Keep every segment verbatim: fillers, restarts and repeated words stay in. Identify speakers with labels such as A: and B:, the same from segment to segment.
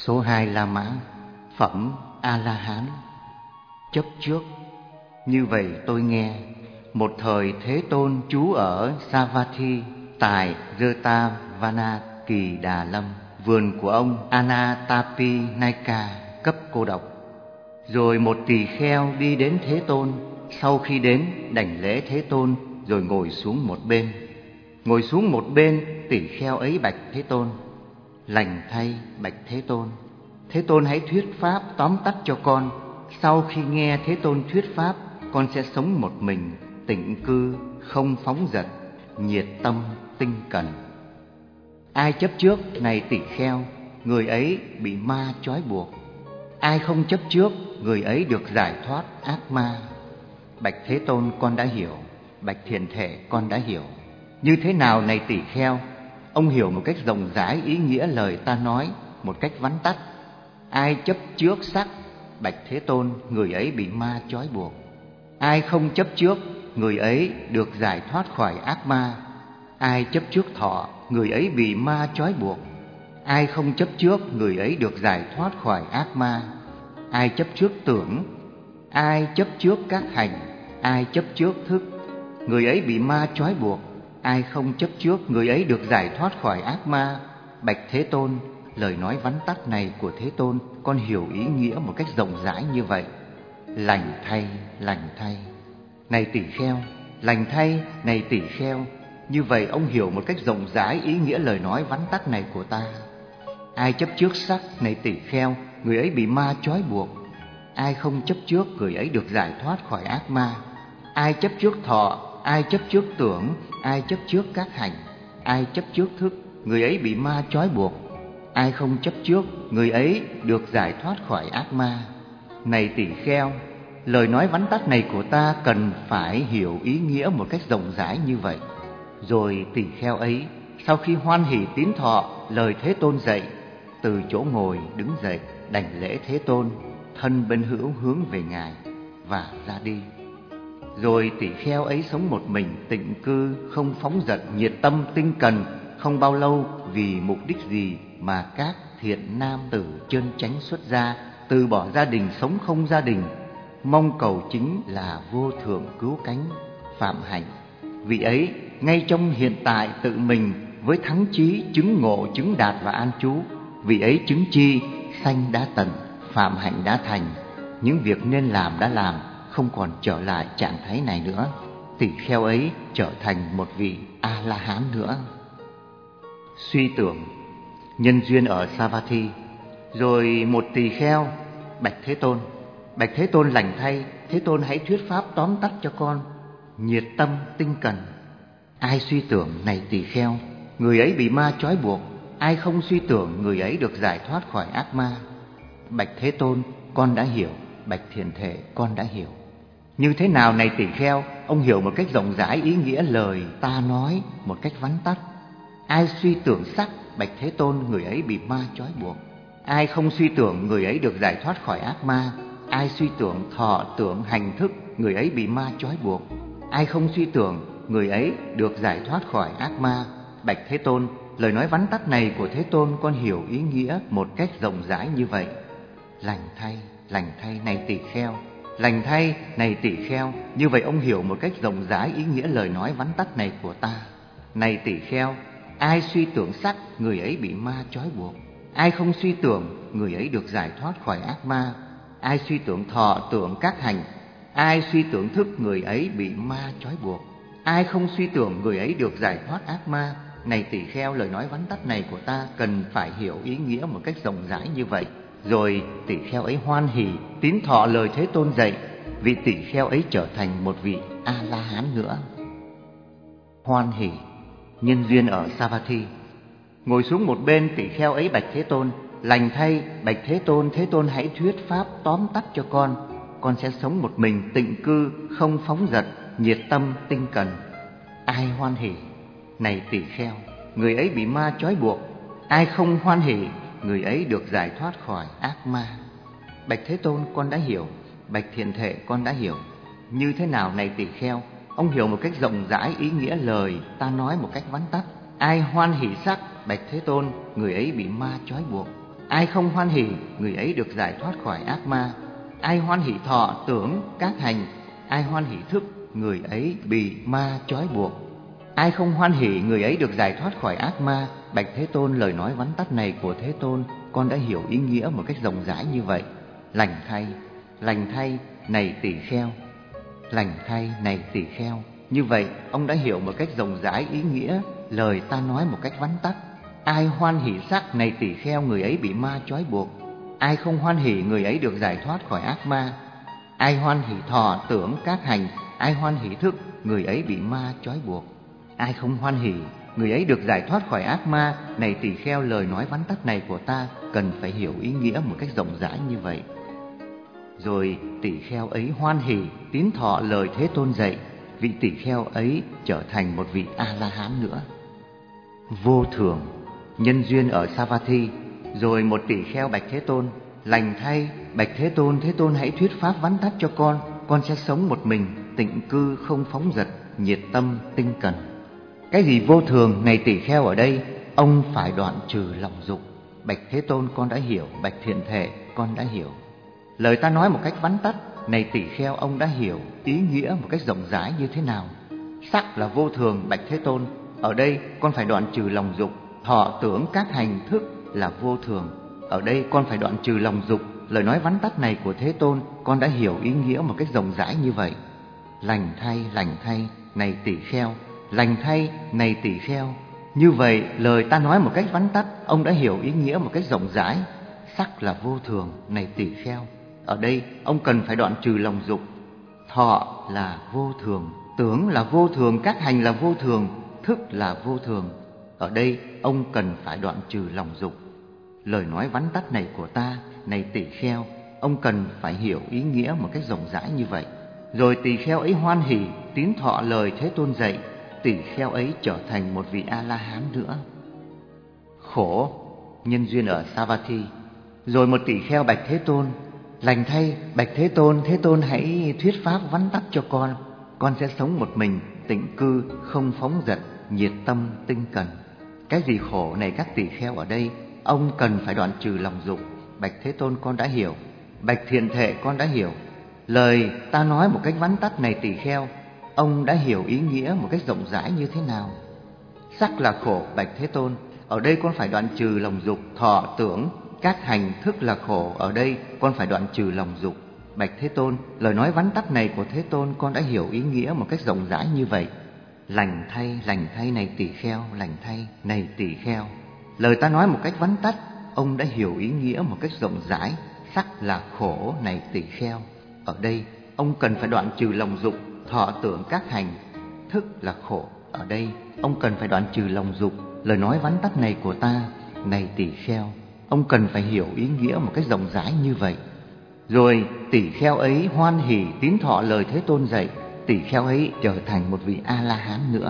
A: Số hai La Mã, phẩm A-la-hán. Chấp trước. Như vậy tôi nghe, một thời Thế Tôn trú ở Savatthi tại Jetavana Kỳ Đà Lâm, vườn của ông Anatapinayka cấp cô độc. Rồi một tỳ kheo đi đến Thế Tôn, sau khi đến đảnh lễ Thế Tôn rồi ngồi xuống một bên. Ngồi xuống một bên, tỳ kheo ấy bạch Thế Tôn: Lành thay bạch Thế Tôn, Thế Tôn hãy thuyết pháp tóm tắt cho con. Sau khi nghe Thế Tôn thuyết pháp, con sẽ sống một mình, tịnh cư, không phóng dật, nhiệt tâm, tinh cần. Ai chấp trước này tỳ kheo, người ấy bị ma trói buộc. Ai không chấp trước, người ấy được giải thoát ác ma. Bạch Thế Tôn, con đã hiểu. Bạch Thiện Thể, con đã hiểu. Như thế nào này tỳ kheo? Ông hiểu một cách rộng rãi ý nghĩa lời ta nói, một cách vắn tắt. Ai chấp trước sắc, bạch Thế Tôn, người ấy bị ma trói buộc. Ai không chấp trước, người ấy được giải thoát khỏi ác ma. Ai chấp trước thọ, người ấy bị ma trói buộc. Ai không chấp trước, người ấy được giải thoát khỏi ác ma. Ai chấp trước tưởng, ai chấp trước các hành, ai chấp trước thức, người ấy bị ma trói buộc. Ai không chấp trước, người ấy được giải thoát khỏi ác ma. Bạch Thế Tôn, lời nói vắn tắt này của Thế Tôn, con hiểu ý nghĩa một cách rộng rãi như vậy. Lành thay, lành thay, này tỳ kheo. Lành thay, này tỳ kheo. Như vậy ông hiểu một cách rộng rãi ý nghĩa lời nói vắn tắt này của ta. Ai chấp trước sắc, này tỳ kheo, người ấy bị ma trói buộc. Ai không chấp trước, người ấy được giải thoát khỏi ác ma. Ai chấp trước thọ, ai chấp trước tưởng, ai chấp trước các hành, ai chấp trước thức, người ấy bị ma trói buộc. Ai không chấp trước, người ấy được giải thoát khỏi ác ma. Này tỳ kheo, lời nói vắn tắt này của ta cần phải hiểu ý nghĩa một cách rộng rãi như vậy. Rồi tỳ kheo ấy, sau khi hoan hỉ tín thọ lời Thế Tôn dạy, từ chỗ ngồi đứng dậy, đảnh lễ Thế Tôn, thân bên hữu hướng về Ngài và ra đi. Rồi tỳ kheo ấy sống một mình, tịnh cư, không phóng dật, nhiệt tâm, tinh cần. Không bao lâu, vì mục đích gì mà các thiện nam tử chân chánh xuất gia, từ bỏ gia đình, sống không gia đình, mong cầu chính là vô thượng cứu cánh, phạm hạnh. Vị ấy ngay trong hiện tại tự mình với thắng chí chứng ngộ, chứng đạt và an trú. Vị ấy chứng chi, sanh đã tận, phạm hạnh đã thành, những việc nên làm đã làm, không còn trở lại trạng thái này nữa. Tỳ kheo ấy trở thành một vị A-la-hán nữa. Suy tưởng. Nhân duyên ở Savatthi. Rồi một tỳ kheo bạch Thế Tôn: Bạch Thế Tôn, lành thay, Thế Tôn hãy thuyết pháp tóm tắt cho con. Nhiệt tâm, tinh cần. Ai suy tưởng, này tỳ kheo, người ấy bị ma trói buộc. Ai không suy tưởng, người ấy được giải thoát khỏi ác ma. Bạch Thế Tôn, con đã hiểu. Bạch Thiện Thể, con đã hiểu. Như thế nào này tỳ kheo? Ông hiểu một cách rộng rãi ý nghĩa lời ta nói một cách vắn tắt. Ai suy tưởng sắc, bạch Thế Tôn, người ấy bị ma trói buộc. Ai không suy tưởng, người ấy được giải thoát khỏi ác ma. Ai suy tưởng thọ, tưởng, hành, thức, người ấy bị ma trói buộc. Ai không suy tưởng, người ấy được giải thoát khỏi ác ma. Bạch Thế Tôn, lời nói vắn tắt này của Thế Tôn, con hiểu ý nghĩa một cách rộng rãi như vậy. Lành thay, lành thay, này tỳ kheo. Lành thay, này tỳ kheo. Như vậy ông hiểu một cách rộng rãi ý nghĩa lời nói vắn tắt này của ta. Này tỳ kheo, ai suy tưởng sắc, người ấy bị ma trói buộc. Ai không suy tưởng, người ấy được giải thoát khỏi ác ma. Ai suy tưởng thọ, tưởng, các hành, ai suy tưởng thức, người ấy bị ma trói buộc. Ai không suy tưởng, người ấy được giải thoát ác ma. Này tỳ kheo, lời nói vắn tắt này của ta cần phải hiểu ý nghĩa một cách rộng rãi như vậy. Rồi tỳ kheo ấy hoan hỉ tín thọ lời Thế Tôn dạy. Vị tỳ kheo ấy trở thành một vị A-la-hán nữa. Hoan hỉ. Nhân duyên ở Savatthi. Ngồi xuống một bên, tỳ kheo ấy bạch Thế Tôn: Lành thay, bạch Thế Tôn, Thế Tôn hãy thuyết pháp tóm tắt cho con. Con sẽ sống một mình, tịnh cư, không phóng dật, nhiệt tâm, tinh cần. Ai hoan hỉ? Này tỳ kheo, người ấy bị ma trói buộc. Ai không hoan hỉ, người ấy được giải thoát khỏi ác ma. Bạch Thế Tôn, con đã hiểu. Bạch Thiện Thể, con đã hiểu. Như thế nào này tỳ kheo? Ông hiểu một cách rộng rãi ý nghĩa lời ta nói một cách vắn tắt. Ai hoan hỷ sắc, bạch Thế Tôn, người ấy bị ma trói buộc. Ai không hoan hỉ, người ấy được giải thoát khỏi ác ma. Ai hoan hỉ thọ tưởng các hành, ai hoan hỉ thức, người ấy bị ma trói buộc. Ai không hoan hỉ, người ấy được giải thoát khỏi ác ma. Bạch Thế Tôn, lời nói vắn tắt này của Thế Tôn, con đã hiểu ý nghĩa một cách rộng rãi như vậy. Lành thay, lành thay, này tỳ kheo. Lành thay, này tỳ kheo. Như vậy, ông đã hiểu một cách rộng rãi ý nghĩa lời ta nói một cách vắn tắt. Ai hoan hỉ sắc, này tỳ kheo, người ấy bị ma trói buộc. Ai không hoan hỉ, người ấy được giải thoát khỏi ác ma. Ai hoan hỉ thọ tưởng các hành, ai hoan hỉ thức, người ấy bị ma trói buộc. Ai không hoan hỉ, người ấy được giải thoát khỏi ác ma. Này tỳ kheo, lời nói vắn tắt này của ta cần phải hiểu ý nghĩa một cách rộng rãi như vậy. Rồi tỳ kheo ấy hoan hỉ tín thọ lời Thế Tôn dạy. Vị tỳ kheo ấy trở thành một vị A-la-hán nữa. Vô thường, nhân duyên ở Savatthi. Rồi một tỳ kheo bạch Thế Tôn: lành thay, bạch Thế Tôn, Thế Tôn hãy thuyết pháp vắn tắt cho con. Con sẽ sống một mình, tịnh cư, không phóng dật, nhiệt tâm, tinh cần. Cái gì vô thường, này tỳ kheo, ở đây ông phải đoạn trừ lòng dục. Bạch Thế Tôn, con đã hiểu. Bạch Thiện Thể, con đã hiểu. Lời ta nói một cách vắn tắt, này tỳ kheo, ông đã hiểu ý nghĩa một cách rộng rãi như thế nào. Sắc là vô thường, bạch Thế Tôn, ở đây con phải đoạn trừ lòng dục. Thọ tưởng các hành thức là vô thường, ở đây con phải đoạn trừ lòng dục. Lời nói vắn tắt này của Thế Tôn, con đã hiểu ý nghĩa một cách rộng rãi như vậy. Lành thay, lành thay, này tỳ kheo. Lành thay, này tỳ kheo. Như vậy, lời ta nói một cách vắn tắt, ông đã hiểu ý nghĩa một cách rộng rãi. Sắc là vô thường, này tỳ kheo, ở đây ông cần phải đoạn trừ lòng dục. Thọ là vô thường, tưởng là vô thường, các hành là vô thường, thức là vô thường, ở đây ông cần phải đoạn trừ lòng dục. Lời nói vắn tắt này của ta, này tỳ kheo, ông cần phải hiểu ý nghĩa một cách rộng rãi như vậy. Rồi tỳ kheo ấy hoan hỉ tín thọ lời Thế Tôn dạy. Tỳ kheo ấy trở thành một vị A-la-hán nữa. Khổ, nhân duyên ở Savatthi. Rồi một tỳ kheo bạch Thế Tôn: lành thay, bạch Thế Tôn, Thế Tôn hãy thuyết pháp vắn tắt cho con. Con sẽ sống một mình, tịnh cư, không phóng dật, nhiệt tâm, tinh cần. Cái gì khổ, này các tỳ kheo, ở đây ông cần phải đoạn trừ lòng dục. Bạch Thế Tôn, con đã hiểu. Bạch Thiện Thể, con đã hiểu. Lời ta nói một cách vắn tắt, này tỳ kheo, ông đã hiểu ý nghĩa một cách rộng rãi như thế nào. Sắc là khổ, bạch Thế Tôn, ở đây con phải đoạn trừ lòng dục. Thọ tưởng các hành thức là khổ, ở đây con phải đoạn trừ lòng dục. Bạch Thế Tôn, lời nói vắn tắt này của Thế Tôn, con đã hiểu ý nghĩa một cách rộng rãi như vậy. Lành thay, lành thay, này tỳ kheo, lành thay, này tỳ kheo. Lời ta nói một cách vắn tắt, ông đã hiểu ý nghĩa một cách rộng rãi. Sắc là khổ, này tỳ kheo, ở đây ông cần phải đoạn trừ lòng dục. Thọ tưởng các hành thức là khổ, ở đây ông cần phải đoạn trừ lòng dục. Lời nói vắn tắt này của ta, này tỳ kheo, ông cần phải hiểu ý nghĩa một cách rộng rãi như vậy. Rồi tỳ kheo ấy hoan hỉ tín thọ lời Thế Tôn dạy. Tỳ kheo ấy trở thành một vị A-la-hán nữa.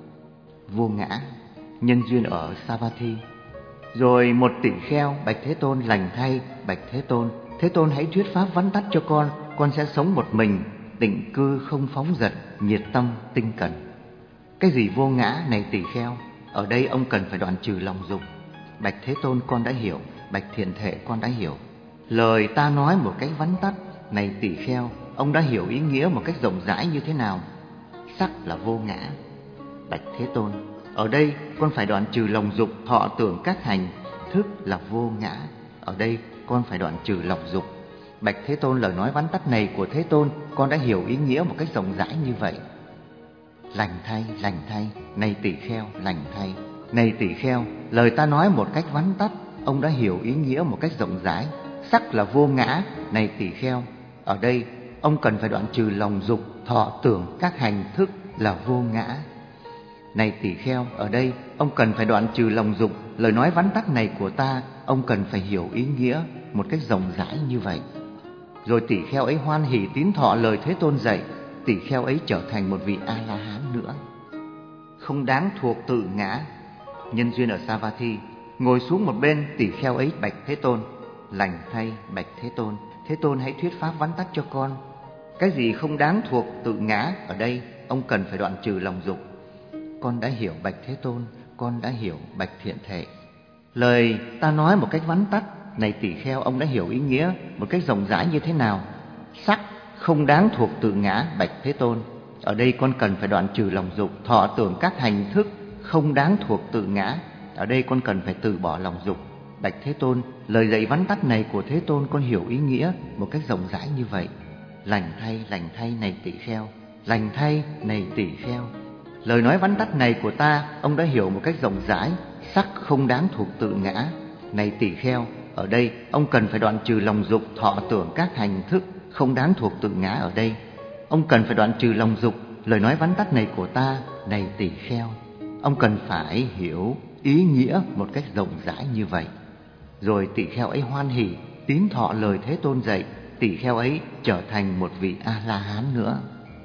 A: Vô ngã, nhân duyên ở Savatthi. Rồi một tỳ kheo bạch Thế Tôn: lành thay, bạch Thế Tôn, Thế Tôn hãy thuyết pháp vắn tắt cho con. Con sẽ sống một mình, tịnh cư, không phóng dật, nhiệt tâm, tinh cần. Cái gì vô ngã, này tỳ kheo, ở đây ông cần phải đoạn trừ lòng dục. Bạch Thế Tôn, con đã hiểu. Bạch Thiện Thể, con đã hiểu. Lời ta nói một cách vắn tắt, này tỳ kheo, ông đã hiểu ý nghĩa một cách rộng rãi như thế nào. Sắc là vô ngã. Bạch Thế Tôn, ở đây con phải đoạn trừ lòng dục. Thọ tưởng các hành thức là vô ngã, ở đây con phải đoạn trừ lòng dục. Bạch Thế Tôn, lời nói vắn tắt này của Thế Tôn, con đã hiểu ý nghĩa một cách rộng rãi như vậy. Lành thay, lành thay, này tỳ kheo, lành thay, này tỳ kheo, lời ta nói một cách vắn tắt, ông đã hiểu ý nghĩa một cách rộng rãi. Sắc là vô ngã, này tỳ kheo, ở đây ông cần phải đoạn trừ lòng dục. Thọ tưởng các hành thức là vô ngã, này tỳ kheo, ở đây ông cần phải đoạn trừ lòng dục. Lời nói vắn tắt này của ta, ông cần phải hiểu ý nghĩa một cách rộng rãi như vậy. Rồi tỳ kheo ấy hoan hỉ tín thọ lời Thế Tôn dạy. Tỳ kheo ấy trở thành một vị A-la-hán nữa. Không đáng thuộc tự ngã, nhân duyên ở Savatthi. Ngồi xuống một bên, tỳ kheo ấy bạch Thế Tôn: lành thay, bạch Thế Tôn, Thế Tôn hãy thuyết pháp vắn tắt cho con. Cái gì không đáng thuộc tự ngã, ở đây ông cần phải đoạn trừ lòng dục. Con đã hiểu, bạch Thế Tôn, con đã hiểu. Bạch Thiện Thể, lời ta nói một cách vắn tắt, này tỳ kheo, ông đã hiểu ý nghĩa một cách rộng rãi như thế nào? Sắc không đáng thuộc tự ngã, bạch Thế Tôn. Ở đây con cần phải đoạn trừ lòng dục. Thọ tưởng các hành thức không đáng thuộc tự ngã. Ở đây con cần phải từ bỏ lòng dục, bạch Thế Tôn. Lời dạy vắn tắt này của Thế Tôn con hiểu ý nghĩa một cách rộng rãi như vậy. Lành thay, lành thay này tỳ kheo, lành thay này tỳ kheo. Lời nói vắn tắt này của ta, ông đã hiểu một cách rộng rãi. Sắc không đáng thuộc tự ngã, này tỳ kheo. Ở đây ông cần phải đoạn trừ lòng dục. Thọ tưởng các hành thức không đáng thuộc tự ngã. Ở đây ông cần phải đoạn trừ lòng dục. Lời nói vắn tắt này của ta, này tỳ kheo, ông cần phải hiểu ý nghĩa một cách rộng rãi như vậy. Rồi tỳ kheo ấy hoan hỉ tín thọ lời Thế Tôn dạy. Tỳ kheo ấy trở thành một vị A-la-hán nữa.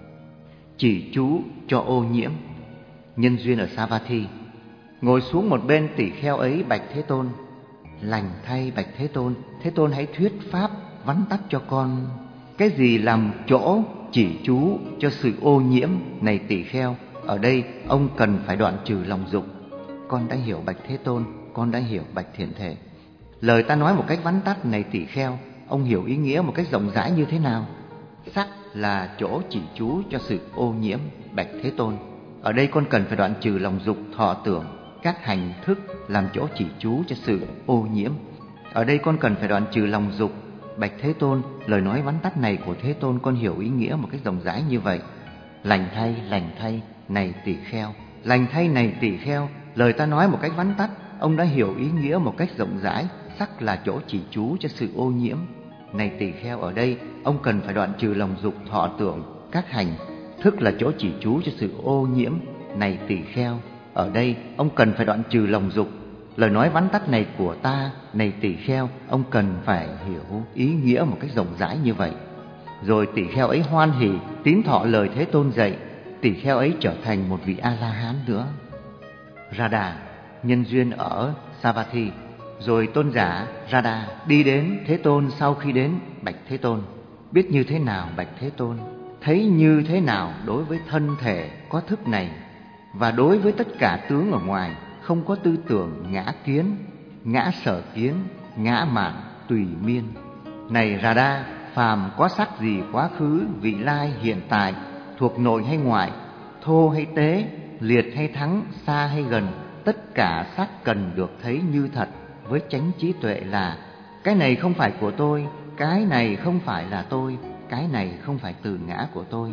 A: Chỉ chú cho ô nhiễm. Nhân duyên ở Savatthi. Ngồi xuống một bên, tỳ kheo ấy bạch Thế Tôn: lành thay bạch Thế Tôn, Thế Tôn hãy thuyết pháp vắn tắt cho con. Cái gì làm chỗ chỉ chú cho sự ô nhiễm, này tỳ kheo? Ở đây ông cần phải đoạn trừ lòng dục. Con đã hiểu bạch Thế Tôn, con đã hiểu bạch Thiện Thể. Lời ta nói một cách vắn tắt, này tỳ kheo, ông hiểu ý nghĩa một cách rộng rãi như thế nào? Sắc là chỗ chỉ chú cho sự ô nhiễm, bạch Thế Tôn. Ở đây con cần phải đoạn trừ lòng dục. Thọ tưởng các hành thức làm chỗ chỉ chú cho sự ô nhiễm. Ở đây con cần phải đoạn trừ lòng dục, bạch Thế Tôn. Lời nói vắn tắt này của Thế Tôn con hiểu ý nghĩa một cách rộng rãi như vậy. Lành thay, lành thay này tỳ kheo, lành thay này tỳ kheo. Lời ta nói một cách vắn tắt, ông đã hiểu ý nghĩa một cách rộng rãi. Sắc là chỗ chỉ chú cho sự ô nhiễm, này tỳ kheo. Ở đây ông cần phải đoạn trừ lòng dục. Thọ tưởng các hành thức là chỗ chỉ chú cho sự ô nhiễm, này tỳ kheo. Ở đây ông cần phải đoạn trừ lòng dục. Lời nói vắn tắt này của ta, này tỳ kheo, ông cần phải hiểu ý nghĩa một cách rộng rãi như vậy. Rồi tỳ kheo ấy hoan hỉ tín thọ lời Thế Tôn dạy. Tỳ kheo ấy trở thành một vị A-la-hán nữa. Radha. Nhân duyên ở Savatthi. Rồi tôn giả Radha đi đến Thế Tôn. Sau khi đến, bạch Thế Tôn: biết như thế nào bạch Thế Tôn? Thấy như thế nào đối với thân thể có thức này, và đối với tất cả tướng ở ngoài, không có tư tưởng ngã kiến, ngã sở kiến, ngã mạn, tùy miên. Này Radha, phàm có sắc gì quá khứ, vị lai, hiện tại, thuộc nội hay ngoại, thô hay tế, liệt hay thắng, xa hay gần, tất cả sắc cần được thấy như thật với chánh trí tuệ là: cái này không phải của tôi, cái này không phải là tôi, cái này không phải từ ngã của tôi.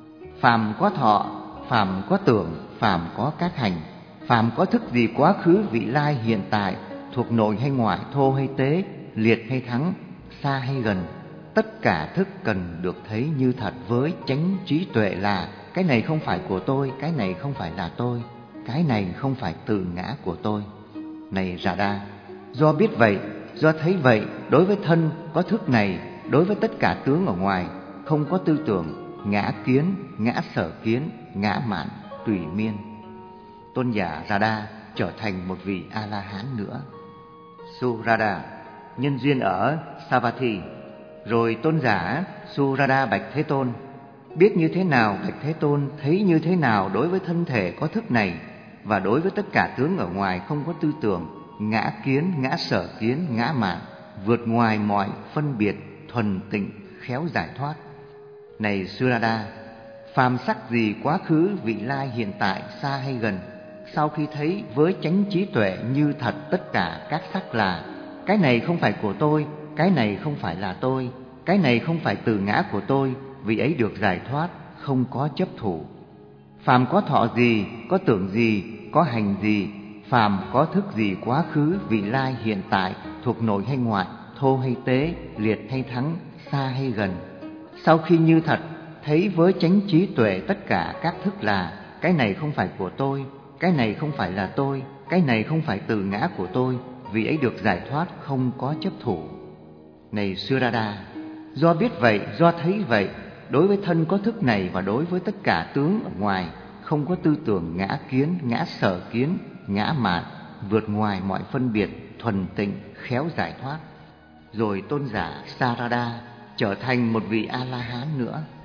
A: Phàm có thọ, phàm có tưởng, phàm có các hành, phàm có thức gì quá khứ, vị lai, hiện tại, thuộc nội hay ngoại, thô hay tế, liệt hay thắng, xa hay gần, tất cả thức cần được thấy như thật với chánh trí tuệ là: cái này không phải của tôi, cái này không phải là tôi, cái này không phải từ ngã của tôi. Này Radha, do biết vậy, do thấy vậy, đối với thân có thức này, đối với tất cả tướng ở ngoài, không có tư tưởng ngã kiến, ngã sở kiến, ngã mạn, tùy miên. Tôn giả Radha trở thành một vị A-la-hán nữa. Suradha. Nhân duyên ở Savatthi. Rồi tôn giả Suradha bạch Thế Tôn: biết như thế nào bạch Thế Tôn? Thấy như thế nào đối với thân thể có thức này, và đối với tất cả tướng ở ngoài, không có tư tưởng ngã kiến, ngã sở kiến, ngã mạn, vượt ngoài mọi phân biệt, thuần tịnh, khéo giải thoát. Này Suradha, phàm sắc gì quá khứ, vị lai, hiện tại, xa hay gần, sau khi thấy với chánh trí tuệ như thật tất cả các sắc là: cái này không phải của tôi, cái này không phải là tôi, cái này không phải từ ngã của tôi, vị ấy được giải thoát, không có chấp thủ. Phàm có thọ gì, có tưởng gì, có hành gì, phàm có thức gì quá khứ, vị lai, hiện tại, thuộc nội hay ngoại, thô hay tế, liệt hay thắng, xa hay gần, sau khi như thật thấy với chánh trí tuệ tất cả các thức là: cái này không phải của tôi, cái này không phải là tôi, cái này không phải từ ngã của tôi, vị ấy được giải thoát, không có chấp thủ. Này Suradha, do biết vậy, do thấy vậy, đối với thân có thức này và đối với tất cả tướng ở ngoài, không có tư tưởng ngã kiến, ngã sở kiến, ngã mạn, vượt ngoài mọi phân biệt, thuần tịnh, khéo giải thoát. Rồi tôn giả Sarada trở thành một vị A-la-hán nữa.